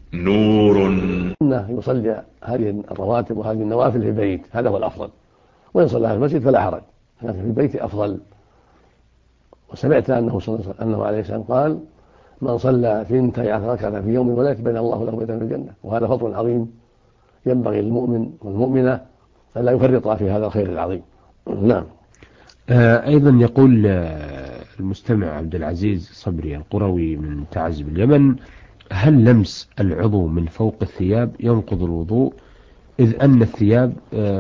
نور. أنه يصلي هذه الرواتب وهذه النوافل في البيت، هذا هو الأفضل، وإن صلى في المسجد فلا حرج، لكن في البيت أفضل. وسمعت أنه عليه السلام قال: من صلى 12 ركعة في يوم وليلة بنى الله له بيتا في الجنة. وهذا فضل عظيم ينبغي للمؤمن والمؤمنة ألا يفرط في هذا الخير العظيم. نعم. أيضا يقول المستمع عبد العزيز صبري القروي من تعز باليمن: هل لمس العضو من فوق الثياب ينقض الوضوء، إذ أن الثياب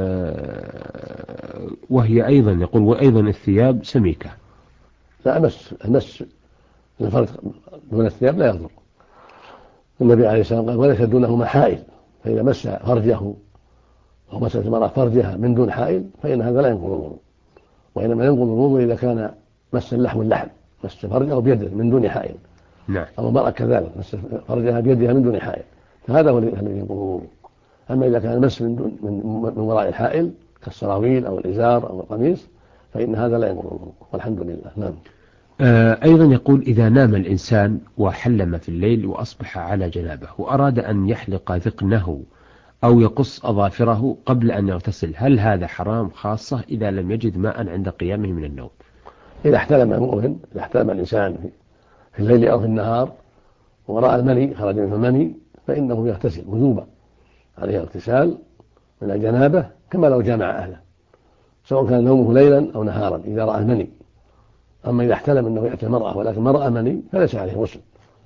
وهي أيضا يقول وأيضا الثياب سميكة؟ لا، المس الفرد دون الثياب لا يضر. النبي عليه السلام قال: وليس دونهما حائل. فإذا مس فرجه أو مست المرأة فرجها من دون حائل فإن هذا لا ينقض الوضوء، وإنما ينقض الوضوء إذا كان مس اللحم مس فرجه بيده من دون حائل. نعم. أو المرأة كذلك مس فرجها بيدها من دون حائل، فهذا هو الذي ينقض الوضوء. أما إذا كان المس من وراء الحائل كالسراويل أو الإزار أو القميص فإن هذا لا ينقض الوضوء، والحمد لله. نعم. أيضا يقول: إذا نام الإنسان وحلم في الليل وأصبح على جنابه وأراد أن يحلق ذقنه أو يقص أظافره قبل أن يغتسل، هل هذا حرام، خاصة إذا لم يجد ماء عند قيامه من النوم؟ إذا احتلم الإنسان في الليل أو في النهار ورأى المني خرج منه المني فإنه يغتسل وجوبا، عليه اغتسال من الجنابة كما لو جامع أهله، سواء كان نومه ليلا أو نهارا إذا رأى المني. أما إذا احتلم أنه يأتي المرأة ولكن ما رأى مني فليس عليه غسل،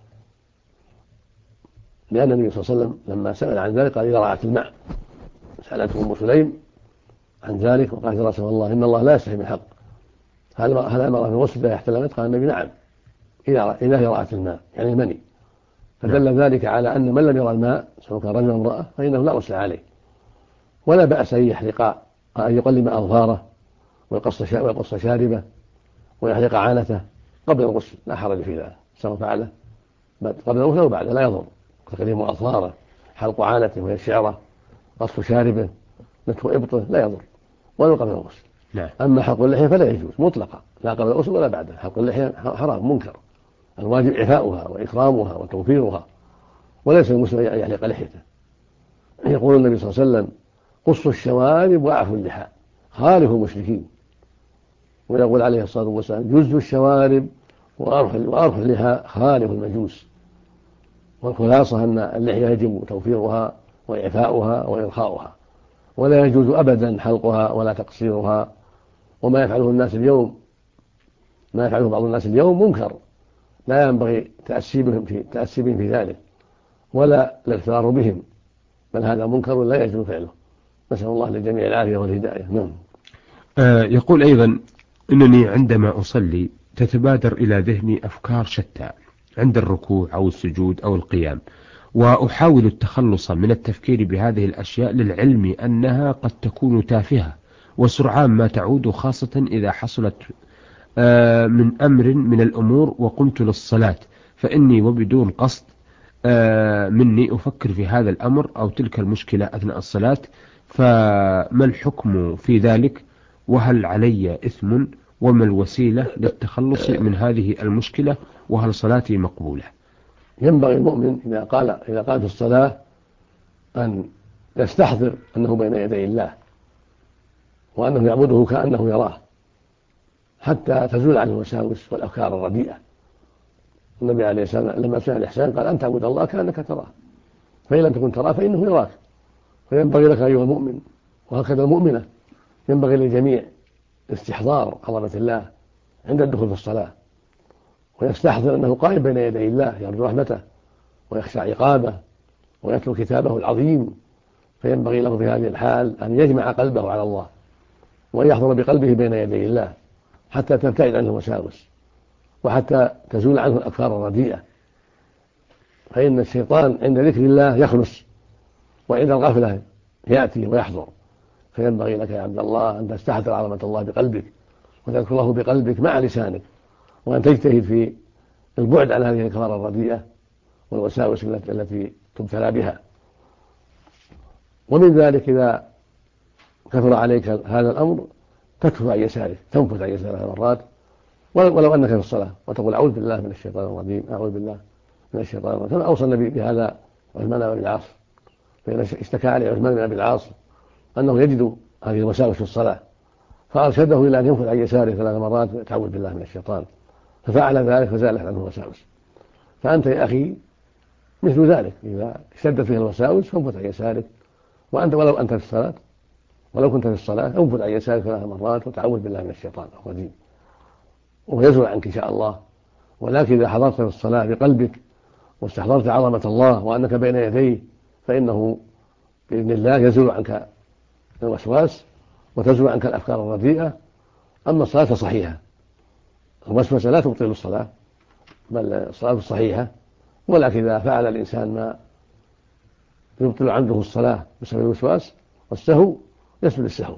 لأن النبي صلى الله عليه وسلم لما سأل عن ذلك قال: إذا رأت الماء. سألته أم سليم عن ذلك وقالت: يا رسول الله إن الله لا يستحي من الحق، هل أمر بالغسل إذا احتلمت؟ قال النبي: نعم، إذا هي رأت الماء يعني المني. فدل ذلك على أن من لم يرى الماء سواء كان رجل أو امرأة فإنه لا غسل عليه، ولا بأس أن يقلم أظفاره ويقص شاربه ويحلق عانته قبل الغسل، لا حرج في ذلك، سواء فعله قبل الغسل أو بعده لا يضر. تقليم أظفاره، حلق عانته وهي الشعرة، قص شاربه، نتف إبطه لا يضر ولو قبل الغسل. نعم. أما حلق اللحية فلا يجوز مطلقا، لا قبل الغسل ولا بعده. حلق اللحية حرام منكر، الواجب إعفاؤها وإكرامها وتوفيرها، وليس المسلم أن يحلق لحيته. يقول النبي صلى الله عليه وسلم: قصوا الشوارب وأعفوا اللحى خالفوا المشركين. ويقول عليه الصلاة والسلام: جزوا الشوارب وأرخوا اللحى خالفوا المجوس. والخلاصة أن اللحية يجب توفيرها وإعفاؤها وإرخاؤها، ولا يجوز أبدا حلقها ولا تقصيرها. وما يفعله بعض الناس اليوم منكر، لا ينبغي تأسي بهم في ذلك ولا الاغترار بهم، بل هذا منكر لا يجوز فعله. نسأل الله للجميع العافية والهداية. نعم. يقول أيضا: إنني عندما أصلي تتبادر إلى ذهني أفكار شتى عند الركوع أو السجود أو القيام، وأحاول التخلص من التفكير بهذه الأشياء للعلم أنها قد تكون تافهة وسرعان ما تعود، خاصة إذا حصلت من أمر من الأمور وقمت للصلاة، فإني وبدون قصد مني أفكر في هذا الأمر أو تلك المشكلة أثناء الصلاة، فما الحكم في ذلك؟ وهل علي إثم؟ وما الوسيلة للتخلص من هذه المشكلة؟ وهل صلاتي مقبولة؟ ينبغي المؤمن إذا قام في الصلاة أن يستحضر أنه بين يدي الله وأنه يعبده كأنه يراه حتى تزول عنه الوساوس والأفكار الرديئة. النبي عليه السلام لما سئل الإحسان قال: أن تعبد الله كأنك تراه، فإن لم تكن تراه فإنه يراك. فينبغي لك أيها المؤمن وهكذا المؤمنة، ينبغي للجميع استحضار عظمة الله عند الدخول في الصلاة، ويستحضر أنه قائم بين يدي الله يرجو رحمته ويخشى عقابه ويتلو كتابه العظيم. فينبغي له في هذه الحال أن يجمع قلبه على الله وأن يحضر بقلبه بين يدي الله حتى تبتعد عنه الوساوس وحتى تزول عنه الأفكار الرديئة، فإن الشيطان عند ذكر الله يخلص وعند الغفلة يأتي ويحضر. فينبغي لك يا عبد الله أن تستحضر عظمة الله بقلبك وتذكره بقلبك مع لسانك، وأن تجتهد في البعد عن هذه الأفكار الرديئة والوساوس التي تبتلى بها. ومن ذلك إذا كثر عليك هذا الأمر تكفى عن يسارك، تنفث عن يسارك مرات ولو أنك في الصلاة، وتقول: أعوذ بالله من الشيطان الرجيم، أعوذ بالله من الشيطان الرجيم، كما أوصى النبي بهذا عثمان بن أبي العاص، فإن اشتكى عليه عثمان بن أبي العاص أنه يجد هذه الوساوس في الصلاة، فأرشده إلى أن ينفذ عن يساره 3 مرات ويتعوذ بالله من الشيطان، ففعل ذلك فزالت عنه الوساوس. فأنت يا أخي مثل ذلك، إذا اشتدت فيها الوساوس فانفذ عن يسارك، وأنت ولو أنت في الصلاة، ولو كنت في الصلاة انفذ عن يسارك 3 مرات وتعوذ بالله من الشيطان الرجيم، ويزول عنك إن شاء الله. ولكن إذا حضرت في الصلاة بقلبك واستحضرت عظمة الله وأنك بين يديه، فإنه بإذن الله يزول عنك الوسواس وتزول عنك الأفكار الرديئة. أما الصلاة فصحيحة، الوسوسة لا تبطل الصلاة، بل الصلاة صحيحة. ولكن إذا فعل الإنسان ما يبطل عنده الصلاة بسبب الوسواس والسهو يسجد السهو،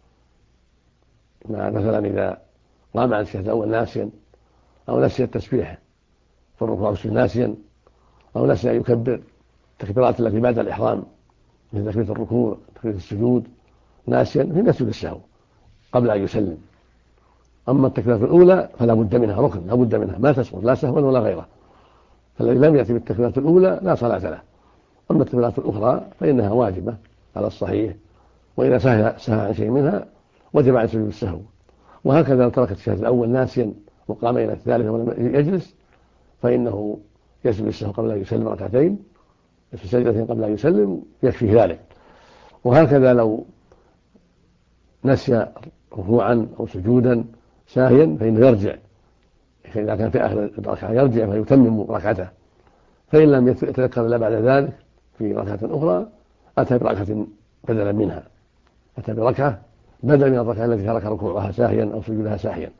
مثلا إذا قام عن الشهادة الأول ناسيا، أو نسي التسبيح في الركوع والسجود ناسيا، أو نسي أن يكبر التكبيرات التي بعد الإحرام مثل تكبيرة الركوع تكبيرة السجود ناسيا، في يسجد السهو قبل أن يسلم. أما التكبيرة الأولى فلا بد منها، ركن لا بد منها، ما تسقط لا سهوا ولا غيره، فالذي لم يأتي بالتكبيرة الأولى لا صلاة له. أما التكبيرات الأخرى فإنها واجبة على الصحيح، وإذا سهى عن شيء منها وجب عن سجود السهو. وهكذا لو ترك الشهادة الأول ناسيا وقام إلى الثالثة ولم يجلس فإنه يسجد السهو قبل أن يسلم ركعتين، في سجدتين قبل أن يسلم يكفي ذلك. وهكذا لو نسي ركوعا أو سجودا ساهيا فإنه يرجع، إذا كان في آخر الركعة يرجع فيتمم ركعته، فإن لم يتذكر إلا بعد ذلك في ركعة أخرى أتى بركعة بدلا منها، أتى بركعة بدل من الركعة التي ترك ركوعها ساهيا أو سجودها ساهيا.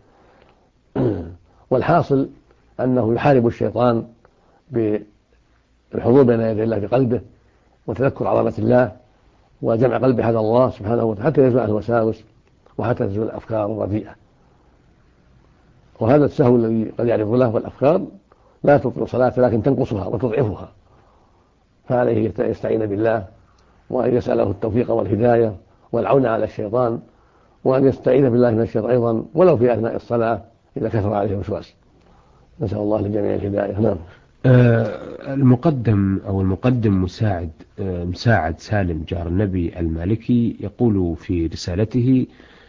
والحاصل أنه يحارب الشيطان بالحضور بين يدي الله بقلبه وتذكر عظمة الله وجمع قلبه على الله سبحانه وتعالى حتى يزول عنه الوساوس وحتى تزول الأفكار الرديئة. وهذا السهو الذي قد يعرض له والأفكار لا تبطل صلاته لكن تنقصها وتضعفها، فعليه يستعين بالله وأن يسأله التوفيق والهداية والعون على الشيطان، وأن يستعيذ بالله من الشيطان أيضا ولو في أثناء الصلاة إذا كثر عليه الوسواس. نسأل الله للجميع الهداية. نعم. المقدم مساعد سالم جار النبي المالكي يقول في رسالته: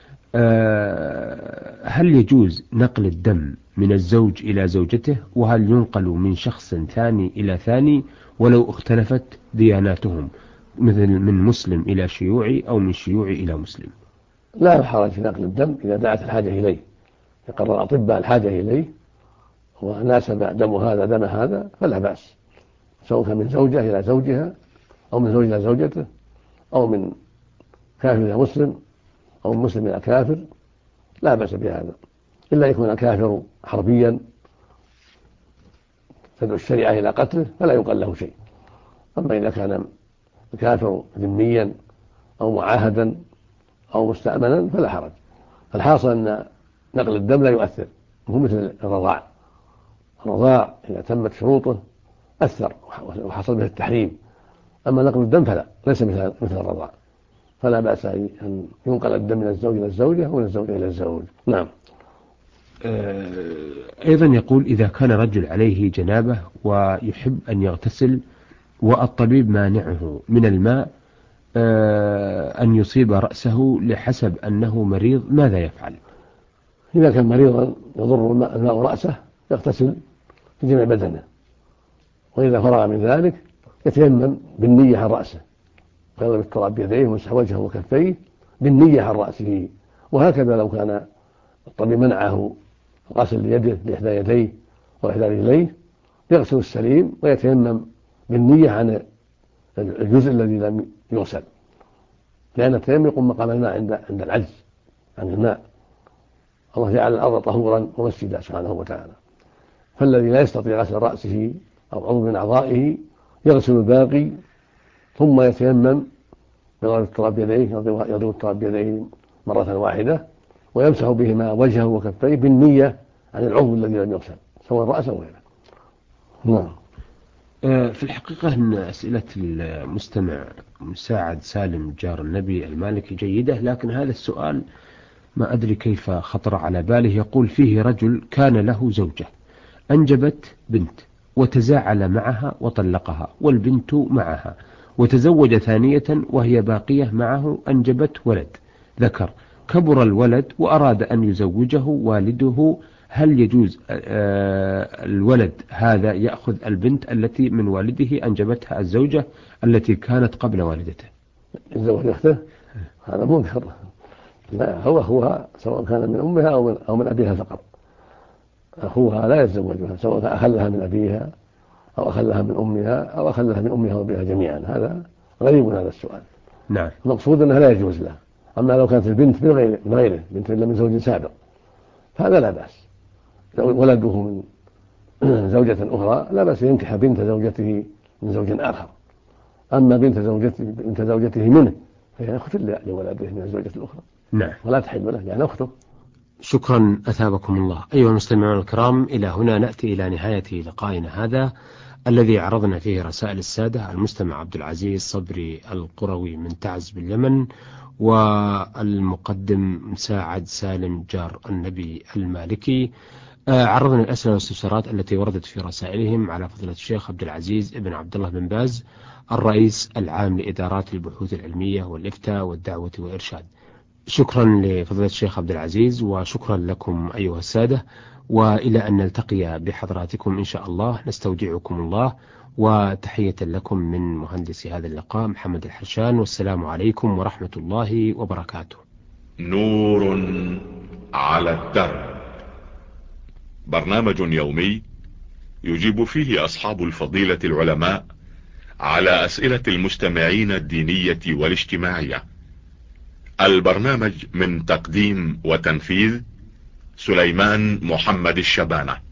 هل يجوز نقل الدم من الزوج إلى زوجته؟ وهل ينقل من شخص ثاني إلى ثاني ولو اختلفت دياناتهم، مثل من مسلم إلى شيوعي أو من شيوعي إلى مسلم؟ لا حرج في نقل الدم إذا دعت الحاجة إليه، يقرر الأطباء الحاجة إليه وناسب دم هذا دم هذا فلا بأس، سواء كان من زوجة إلى زوجها أو من زوج إلى زوجته أو من كافر إلى مسلم أو من مسلم إلى كافر، لا بأس بهذا، إلا يكون الكافر حربيا تدعو الشريعة إلى قتله فلا يقال له شيء. أما إذا كان الكافر ذميا أو معاهدا أو مستأمنا فلا حرج. الحاصل أن نقل الدم لا يؤثر، هو مثل الرضاع إذا تمت شروطه أثر وحصل به التحريم، أما نقل الدم فلا، ليس مثل الرضاع، فلا بأس أن ينقل الدم من الزوج إلى الزوجة ومن الزوجة إلى الزوج. نعم. أيضا يقول: إذا كان رجل عليه جنابة ويحب أن يغتسل والطبيب مانعه من الماء أن يصيب رأسه لحسب أنه مريض، ماذا يفعل؟ إذا كان مريضا يضر الماء رأسه يغتسل في جميع بدنه، وإذا فرغ من ذلك يتيمم بالنية عن رأسه، ويضرب التراب بيديه ويمسح وجهه وكفيه بالنية عن رأسه. وهكذا لو كان الطبيب منعه غسل يده بإحدى يديه وإحدى رجليه يغسل السليم ويتيمم بالنية عن الجزء الذي لم يغسل، لأن التيمم يقوم مقام الماء عند العجز عن الماء. الله جعل الأرض طهورا ومسجدا سبحانه وتعالى، فالذي لا يستطيع غسل رأسه أو عضو من أعضائه يغسل الباقي ثم يتيمم بضرب التراب بيديه، يضرب التراب بيديه مرة واحدة ويمسح بهما وجهه وكفيه بالنية عن العضو الذي لم يغسل سواء الرأس أو غيره. نعم. في الحقيقة أن أسئلة المستمع مساعد سالم جار النبي المالكي جيدة، لكن هذا السؤال ما أدري كيف خطر على باله. يقول: فيه رجل كان له زوجة أنجبت بنت وتزاعل معها وطلقها، والبنت معها، وتزوج ثانية وهي باقية معه، أنجبت ولد ذكر، كبر الولد وأراد أن يزوجه والده، هل يجوز الولد هذا يأخذ البنت التي من والده أنجبتها الزوجة التي كانت قبل والدته؟ يتزوج أخته؟ هذا منكر. لا، هو سواء كان من أمها أو من أبيها فقط، أخوها لا يتزوجها سواء أخذها من أبيها أو أخذها من أمها أو أخذها من أمها وأبيها جميعا. هذا غريب هذا السؤال. نعم. المقصود أنها لا يجوز له. أما لو كانت البنت من غيره بنت إلا من زوج سابق فهذا لا بأس، لو ولده من زوجة أخرى لا بأس ينكح بنت زوجته من زوج آخر. أما بنت زوجته منه فهي أخت لولده من الزوجة الأخرى. نعم. ولا تحل له يعني أخته. شكرا أثابكم الله. أيها المستمعون الكرام، إلى هنا نأتي إلى نهاية لقائنا هذا الذي عرضنا فيه رسائل السادة المستمع عبد العزيز صبري القروي من تعز باليمن، والمقدم مساعد سالم جار النبي المالكي. عرضنا الأسئلة والاستفسارات التي وردت في رسائلهم على فضيلة الشيخ عبد العزيز ابن عبد الله بن باز، الرئيس العام لإدارات البحوث العلمية والإفتاء والدعوة والإرشاد. شكرا لفضيلة الشيخ عبد العزيز، وشكرا لكم أيها السادة، وإلى أن نلتقي بحضراتكم إن شاء الله، نستودعكم الله، وتحية لكم من مهندس هذا اللقاء محمد الحرشان، والسلام عليكم ورحمة الله وبركاته. نور على الدرب، برنامج يومي يجيب فيه أصحاب الفضيلة العلماء على أسئلة المستمعين الدينية والاجتماعية. البرنامج من تقديم وتنفيذ سليمان محمد الشبانة.